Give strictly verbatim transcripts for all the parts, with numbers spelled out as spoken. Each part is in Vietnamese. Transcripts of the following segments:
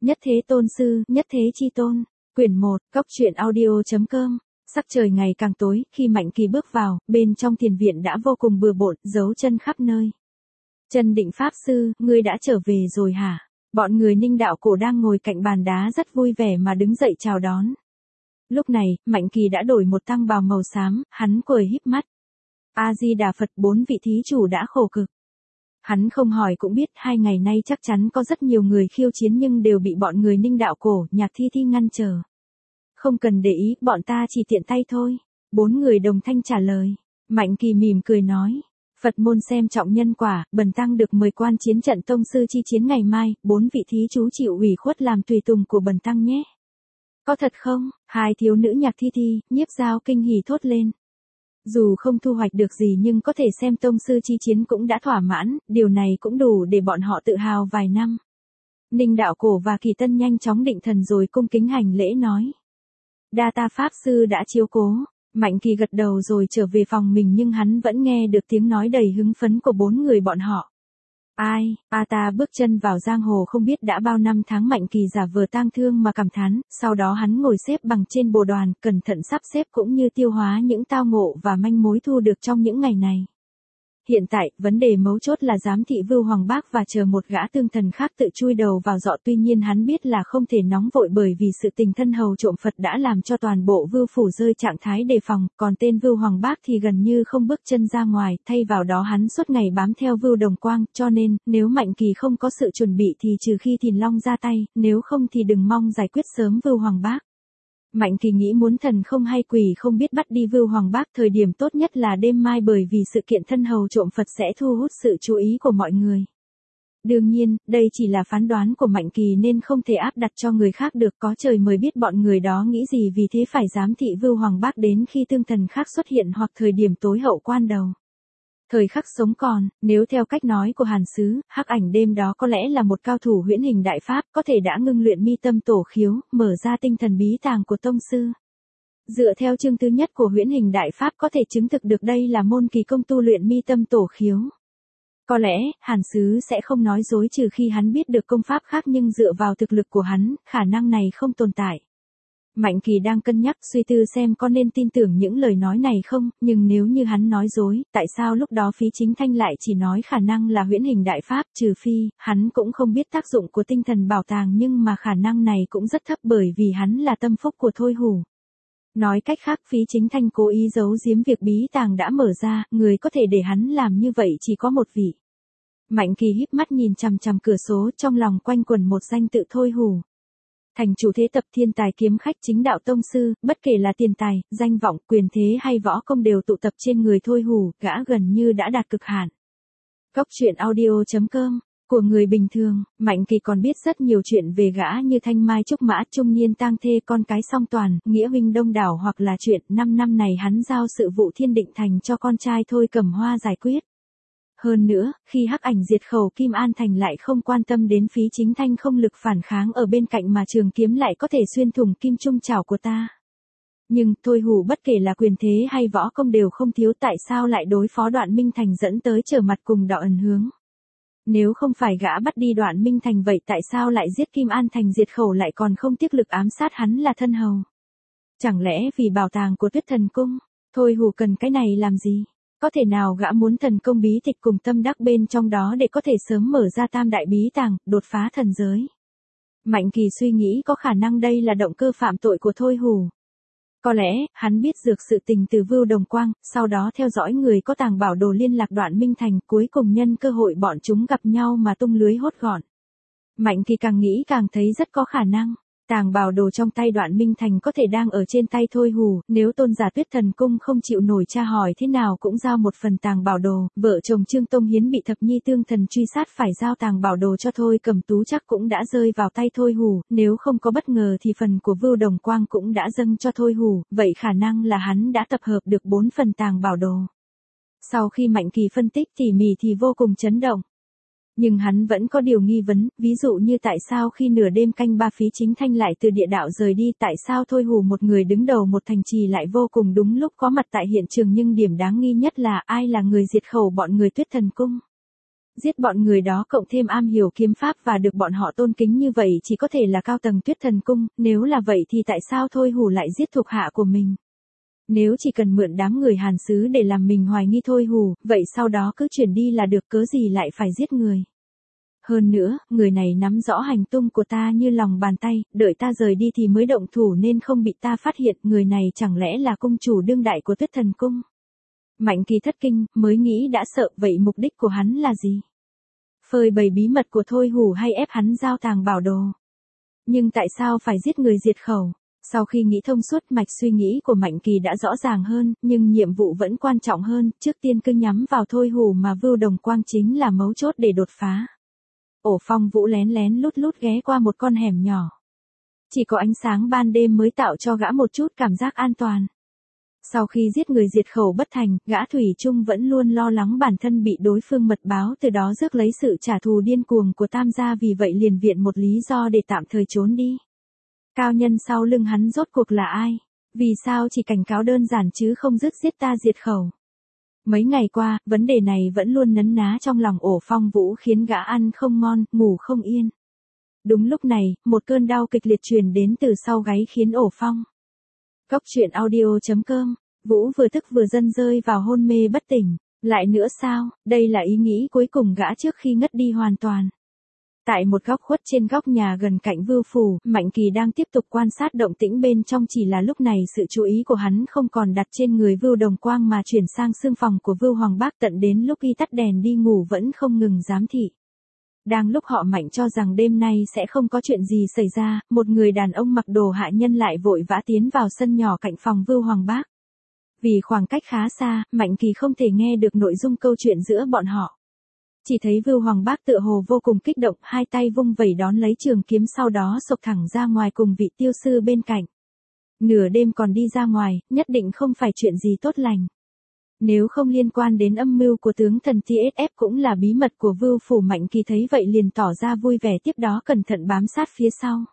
Nhất thế tôn sư, nhất thế chi tôn. Quyển một, Cốc truyện audio.com. Sắc trời ngày càng tối, khi Mạnh Kỳ bước vào, bên trong thiền viện đã vô cùng bừa bộn, dấu chân khắp nơi. Chân Định Pháp Sư, ngươi đã trở về rồi hả? Bọn người Ninh Đạo Cổ đang ngồi cạnh bàn đá rất vui vẻ mà đứng dậy chào đón. Lúc này, Mạnh Kỳ đã đổi một tăng bào màu xám, hắn cười híp mắt. A-di-đà Phật, bốn vị thí chủ đã khổ cực. Hắn không hỏi cũng biết hai ngày nay chắc chắn có rất nhiều người khiêu chiến nhưng đều bị bọn người Ninh Đạo Cổ, Nhạc Thi Thi ngăn trở. Không cần để ý, bọn ta chỉ tiện tay thôi. Bốn người đồng thanh trả lời. Mạnh Kỳ mỉm cười nói. Phật môn xem trọng nhân quả, bần tăng được mời quan chiến trận tông sư chi chiến ngày mai, bốn vị thí chú chịu ủy khuất làm tùy tùng của bần tăng nhé. Có thật không? Hai thiếu nữ Nhạc Thi Thi, Nhiếp Giao kinh hỉ thốt lên. Dù không thu hoạch được gì nhưng có thể xem tông sư chi chiến cũng đã thỏa mãn, điều này cũng đủ để bọn họ tự hào vài năm. Ninh Đạo Cổ và Kỳ Tân nhanh chóng định thần rồi cung kính hành lễ nói. Đa ta Pháp Sư đã chiếu cố. Mạnh Kỳ gật đầu rồi trở về phòng mình nhưng hắn vẫn nghe được tiếng nói đầy hứng phấn của bốn người bọn họ. Ai, a ta bước chân vào giang hồ không biết đã bao năm tháng. Mạnh Kỳ giả vờ tang thương mà cảm thán, sau đó hắn ngồi xếp bằng trên bồ đoàn, cẩn thận sắp xếp cũng như tiêu hóa những tao ngộ và manh mối thu được trong những ngày này. Hiện tại, vấn đề mấu chốt là giám thị Vưu Hoàng Bác và chờ một gã tương thần khác tự chui đầu vào dọ. Tuy nhiên hắn biết là không thể nóng vội bởi vì sự tình thân hầu trộm Phật đã làm cho toàn bộ Vưu phủ rơi trạng thái đề phòng, còn tên Vưu Hoàng Bác thì gần như không bước chân ra ngoài, thay vào đó hắn suốt ngày bám theo Vưu Đồng Quang, cho nên, nếu Mạnh Kỳ không có sự chuẩn bị thì trừ khi Thìn Long ra tay, nếu không thì đừng mong giải quyết sớm Vưu Hoàng Bác. Mạnh Kỳ nghĩ muốn thần không hay quỷ không biết bắt đi Vưu Hoàng Bác, thời điểm tốt nhất là đêm mai bởi vì sự kiện thân hầu trộm Phật sẽ thu hút sự chú ý của mọi người. Đương nhiên, đây chỉ là phán đoán của Mạnh Kỳ nên không thể áp đặt cho người khác được, có trời mới biết bọn người đó nghĩ gì, vì thế phải giám thị Vưu Hoàng Bác đến khi tương thần khác xuất hiện hoặc thời điểm tối hậu quan đầu. Thời khắc sống còn, nếu theo cách nói của Hàn Sứ, Hắc Ảnh đêm đó có lẽ là một cao thủ huyễn hình đại pháp, có thể đã ngưng luyện mi tâm tổ khiếu, mở ra tinh thần bí tàng của tông sư. Dựa theo chương thứ nhất của huyễn hình đại pháp có thể chứng thực được đây là môn kỳ công tu luyện mi tâm tổ khiếu. Có lẽ, Hàn Sứ sẽ không nói dối trừ khi hắn biết được công pháp khác, nhưng dựa vào thực lực của hắn, khả năng này không tồn tại. Mạnh Kỳ đang cân nhắc suy tư xem có nên tin tưởng những lời nói này không, nhưng nếu như hắn nói dối, tại sao lúc đó Phí Chính Thanh lại chỉ nói khả năng là huyễn hình đại pháp, trừ phi, hắn cũng không biết tác dụng của tinh thần bảo tàng, nhưng mà khả năng này cũng rất thấp bởi vì hắn là tâm phúc của Thôi Hủ. Nói cách khác, Phí Chính Thanh cố ý giấu giếm việc bí tàng đã mở ra, người có thể để hắn làm như vậy chỉ có một vị. Mạnh Kỳ híp mắt nhìn chằm chằm cửa sổ, trong lòng quanh quẩn một danh tự Thôi Hủ. Thành chủ thế tập, thiên tài kiếm khách, chính đạo tông sư, bất kể là tiền tài, danh vọng, quyền thế hay võ công đều tụ tập trên người Thôi Hủ, gã gần như đã đạt cực hạn. Cốc truyện audio.com. Của người bình thường, Mạnh Kỳ còn biết rất nhiều chuyện về gã như thanh mai trúc mã, trung niên tang thê, con cái song toàn, nghĩa huynh đông đảo, hoặc là chuyện năm năm này hắn giao sự vụ Thiên Định Thành cho con trai Thôi Cẩm Hoa giải quyết. Hơn nữa, khi Hắc Ảnh diệt khẩu Kim An Thành lại không quan tâm đến Phí Chính Thanh không lực phản kháng ở bên cạnh mà trường kiếm lại có thể xuyên thủng kim trung chảo của ta. Nhưng, Thôi Hủ bất kể là quyền thế hay võ công đều không thiếu, tại sao lại đối phó Đoạn Minh Thành dẫn tới trở mặt cùng Đạo Ẩn Hướng? Nếu không phải gã bắt đi Đoạn Minh Thành vậy tại sao lại giết Kim An Thành diệt khẩu lại còn không tiếc lực ám sát hắn là thân hầu? Chẳng lẽ vì bảo tàng của Tuyết Thần Cung? Thôi Hủ cần cái này làm gì? Có thể nào gã muốn thần công bí tịch cùng tâm đắc bên trong đó để có thể sớm mở ra tam đại bí tàng, đột phá thần giới? Mạnh Kỳ suy nghĩ có khả năng đây là động cơ phạm tội của Thôi Hủ. Có lẽ, hắn biết dược sự tình từ Vưu Đồng Quang, sau đó theo dõi người có tàng bảo đồ liên lạc Đoạn Minh Thành, cuối cùng nhân cơ hội bọn chúng gặp nhau mà tung lưới hốt gọn. Mạnh Kỳ càng nghĩ càng thấy rất có khả năng. Tàng bảo đồ trong tay Đoạn Minh Thành có thể đang ở trên tay Thôi Hủ, nếu tôn giả Tuyết Thần Cung không chịu nổi tra hỏi thế nào cũng giao một phần tàng bảo đồ, vợ chồng Trương Tông Hiến bị thập nhi tương thần truy sát phải giao tàng bảo đồ cho Thôi Cẩm Tú chắc cũng đã rơi vào tay Thôi Hủ, nếu không có bất ngờ thì phần của Vưu Đồng Quang cũng đã dâng cho Thôi Hủ, vậy khả năng là hắn đã tập hợp được bốn phần tàng bảo đồ. Sau khi Mạnh Kỳ phân tích tỉ mỉ thì vô cùng chấn động. Nhưng hắn vẫn có điều nghi vấn, ví dụ như tại sao khi nửa đêm canh ba Phí Chính Thanh lại từ địa đạo rời đi, tại sao Thôi Hủ một người đứng đầu một thành trì lại vô cùng đúng lúc có mặt tại hiện trường, nhưng điểm đáng nghi nhất là ai là người diệt khẩu bọn người Tuyết Thần Cung. Giết bọn người đó cộng thêm am hiểu kiếm pháp và được bọn họ tôn kính như vậy chỉ có thể là cao tầng Tuyết Thần Cung, nếu là vậy thì tại sao Thôi Hủ lại giết thuộc hạ của mình? Nếu chỉ cần mượn đám người Hàn xứ để làm mình hoài nghi Thôi Hủ, vậy sau đó cứ chuyển đi là được, cớ gì lại phải giết người? Hơn nữa, người này nắm rõ hành tung của ta như lòng bàn tay, đợi ta rời đi thì mới động thủ nên không bị ta phát hiện, người này chẳng lẽ là cung chủ đương đại của Tuyết Thần Cung? Mạnh Kỳ thất kinh, mới nghĩ đã sợ, vậy mục đích của hắn là gì? Phơi bày bí mật của Thôi Hủ hay ép hắn giao tàng bảo đồ? Nhưng tại sao phải giết người diệt khẩu? Sau khi nghĩ thông suốt, mạch suy nghĩ của Mạnh Kỳ đã rõ ràng hơn, nhưng nhiệm vụ vẫn quan trọng hơn, trước tiên cứ nhắm vào Thôi Hủ mà Vưu Đồng Quang chính là mấu chốt để đột phá. Ổ Phong Vũ lén lén lút lút ghé qua một con hẻm nhỏ. Chỉ có ánh sáng ban đêm mới tạo cho gã một chút cảm giác an toàn. Sau khi giết người diệt khẩu bất thành, gã thủy chung vẫn luôn lo lắng bản thân bị đối phương mật báo, từ đó rước lấy sự trả thù điên cuồng của Tam gia, vì vậy liền viện một lý do để tạm thời trốn đi. Cao nhân sau lưng hắn rốt cuộc là ai? Vì sao chỉ cảnh cáo đơn giản chứ không dứt giết ta diệt khẩu? Mấy ngày qua, vấn đề này vẫn luôn nấn ná trong lòng Ổ Phong Vũ, khiến gã ăn không ngon, ngủ không yên. Đúng lúc này, một cơn đau kịch liệt truyền đến từ sau gáy khiến Ổ Phong. Cốc truyện audio chấm com, Vũ vừa tức vừa dần rơi vào hôn mê bất tỉnh. Lại nữa sao? Đây là ý nghĩ cuối cùng gã trước khi ngất đi hoàn toàn. Tại một góc khuất trên góc nhà gần cạnh Vưu phủ, Mạnh Kỳ đang tiếp tục quan sát động tĩnh bên trong, chỉ là lúc này sự chú ý của hắn không còn đặt trên người Vưu Đồng Quang mà chuyển sang xương phòng của Vưu Hoàng Bác, tận đến lúc y tắt đèn đi ngủ vẫn không ngừng giám thị. Đang lúc họ Mạnh cho rằng đêm nay sẽ không có chuyện gì xảy ra, một người đàn ông mặc đồ hạ nhân lại vội vã tiến vào sân nhỏ cạnh phòng Vưu Hoàng Bác. Vì khoảng cách khá xa, Mạnh Kỳ không thể nghe được nội dung câu chuyện giữa bọn họ. Chỉ thấy Vưu Hoàng Bác tựa hồ vô cùng kích động, hai tay vung vẩy đón lấy trường kiếm, sau đó xộc thẳng ra ngoài cùng vị tiêu sư bên cạnh. Nửa đêm còn đi ra ngoài, nhất định không phải chuyện gì tốt lành. Nếu không liên quan đến âm mưu của tướng thần tê ét ép cũng là bí mật của Vưu phủ. Mạnh Kỳ thấy vậy liền tỏ ra vui vẻ, tiếp đó cẩn thận bám sát phía sau.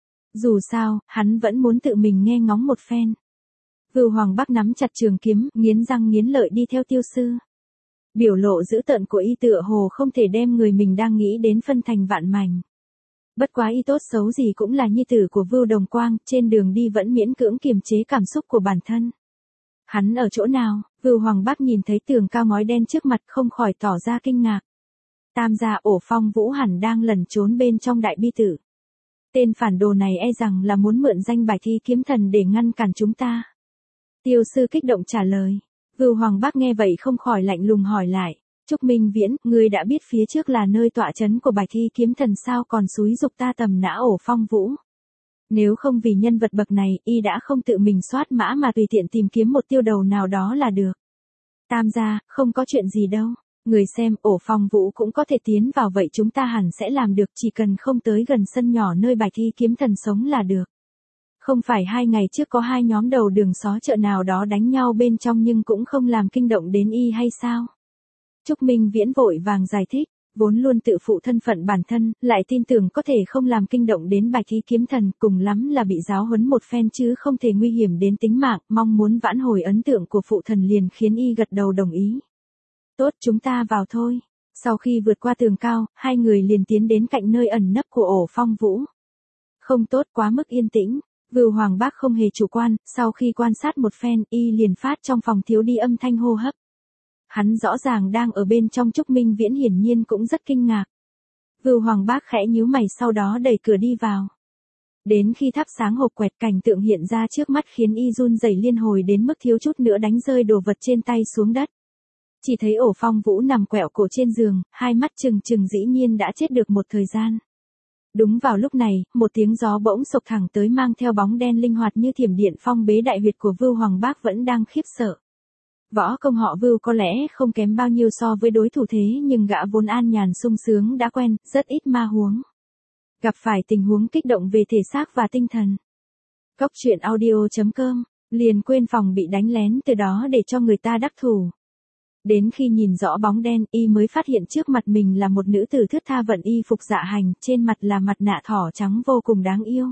Dù sao, hắn vẫn muốn tự mình nghe ngóng một phen. Vưu Hoàng Bác nắm chặt trường kiếm, nghiến răng nghiến lợi đi theo tiêu sư. Biểu lộ dữ tợn của y tựa hồ không thể đem người mình đang nghĩ đến phân thành vạn mảnh. Bất quá y tốt xấu gì cũng là nhi tử của Vưu Đồng Quang, trên đường đi vẫn miễn cưỡng kiềm chế cảm xúc của bản thân. Hắn ở chỗ nào? Vưu Hoàng Bác nhìn thấy tường cao ngói đen trước mặt không khỏi tỏ ra kinh ngạc. Tam gia Ổ Phong Vũ hẳn đang lẩn trốn bên trong đại bi tử. Tên phản đồ này e rằng là muốn mượn danh bài thi kiếm thần để ngăn cản chúng ta. Tiêu sư kích động trả lời. Vưu Hoàng Bác nghe vậy không khỏi lạnh lùng hỏi lại. Trúc Minh Viễn, ngươi đã biết phía trước là nơi tọa trấn của bài thi kiếm thần sao còn xúi dục ta tầm nã Ổ Phong Vũ? Nếu không vì nhân vật bậc này, y đã không tự mình soát mã mà tùy tiện tìm kiếm một tiêu đầu nào đó là được. Tam gia, không có chuyện gì đâu. Người xem, Ổ Phong Vũ cũng có thể tiến vào, vậy chúng ta hẳn sẽ làm được, chỉ cần không tới gần sân nhỏ nơi bài thi kiếm thần sống là được. Không phải hai ngày trước có hai nhóm đầu đường xó chợ nào đó đánh nhau bên trong nhưng cũng không làm kinh động đến y hay sao? Trúc Minh Viễn vội vàng giải thích, vốn luôn tự phụ thân phận bản thân, lại tin tưởng có thể không làm kinh động đến bài thi kiếm thần, cùng lắm là bị giáo huấn một phen chứ không thể nguy hiểm đến tính mạng, mong muốn vãn hồi ấn tượng của phụ thần liền khiến y gật đầu đồng ý. Tốt, chúng ta vào thôi. Sau khi vượt qua tường cao, hai người liền tiến đến cạnh nơi ẩn nấp của Ổ Phong Vũ. Không tốt, quá mức yên tĩnh. Vưu Hoàng Bác không hề chủ quan, sau khi quan sát một phen, y liền phát trong phòng thiếu đi âm thanh hô hấp. Hắn rõ ràng đang ở bên trong. Trúc Minh Viễn hiển nhiên cũng rất kinh ngạc. Vưu Hoàng Bác khẽ nhíu mày, sau đó đẩy cửa đi vào. Đến khi thắp sáng hộp quẹt, cảnh tượng hiện ra trước mắt khiến y run rẩy liên hồi đến mức thiếu chút nữa đánh rơi đồ vật trên tay xuống đất. Chỉ thấy Ổ Phong Vũ nằm quẹo cổ trên giường, hai mắt trừng trừng, dĩ nhiên đã chết được một thời gian. Đúng vào lúc này, một tiếng gió bỗng sộc thẳng tới mang theo bóng đen linh hoạt như thiểm điện phong bế đại huyệt của Vưu Hoàng Bác vẫn đang khiếp sợ. Võ công họ Vưu có lẽ không kém bao nhiêu so với đối thủ thế nhưng gã vốn an nhàn sung sướng đã quen, rất ít ma huống. Gặp phải tình huống kích động về thể xác và tinh thần. Cốc truyện audio chấm com, liền quên phòng bị đánh lén từ đó để cho người ta đắc thủ. Đến khi nhìn rõ bóng đen, y mới phát hiện trước mặt mình là một nữ tử thướt tha vận y phục dạ hành, trên mặt là mặt nạ thỏ trắng vô cùng đáng yêu.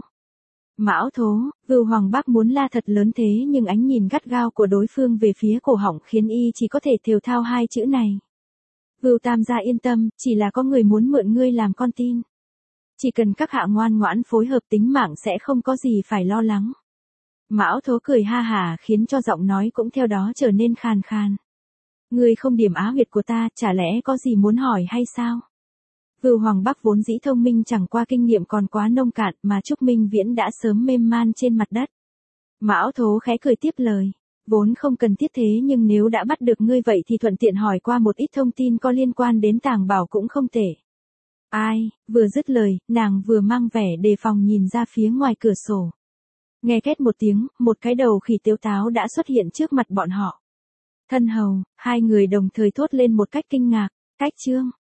Mão thố, Vưu Hoàng Bác muốn la thật lớn thế nhưng ánh nhìn gắt gao của đối phương về phía cổ họng khiến y chỉ có thể thều thao hai chữ này. Vưu Tam gia yên tâm, chỉ là có người muốn mượn ngươi làm con tin. Chỉ cần các hạ ngoan ngoãn phối hợp tính mạng sẽ không có gì phải lo lắng. Mão Thố cười ha hả khiến cho giọng nói cũng theo đó trở nên khàn khàn. Ngươi không điểm á huyệt của ta, chả lẽ có gì muốn hỏi hay sao? Vưu Hoàng Bắc vốn dĩ thông minh chẳng qua kinh nghiệm còn quá nông cạn mà Trúc Minh Viễn đã sớm mềm man trên mặt đất. Mão Thố khẽ cười tiếp lời. Vốn không cần thiết thế nhưng nếu đã bắt được ngươi vậy thì thuận tiện hỏi qua một ít thông tin có liên quan đến Tàng Bảo cũng không tệ. Ai, vừa dứt lời, nàng vừa mang vẻ đề phòng nhìn ra phía ngoài cửa sổ. Nghe két một tiếng, một cái đầu khỉ tiếu táo đã xuất hiện trước mặt bọn họ. Thân hầu, hai người đồng thời thốt lên một cách kinh ngạc, Cách Trương,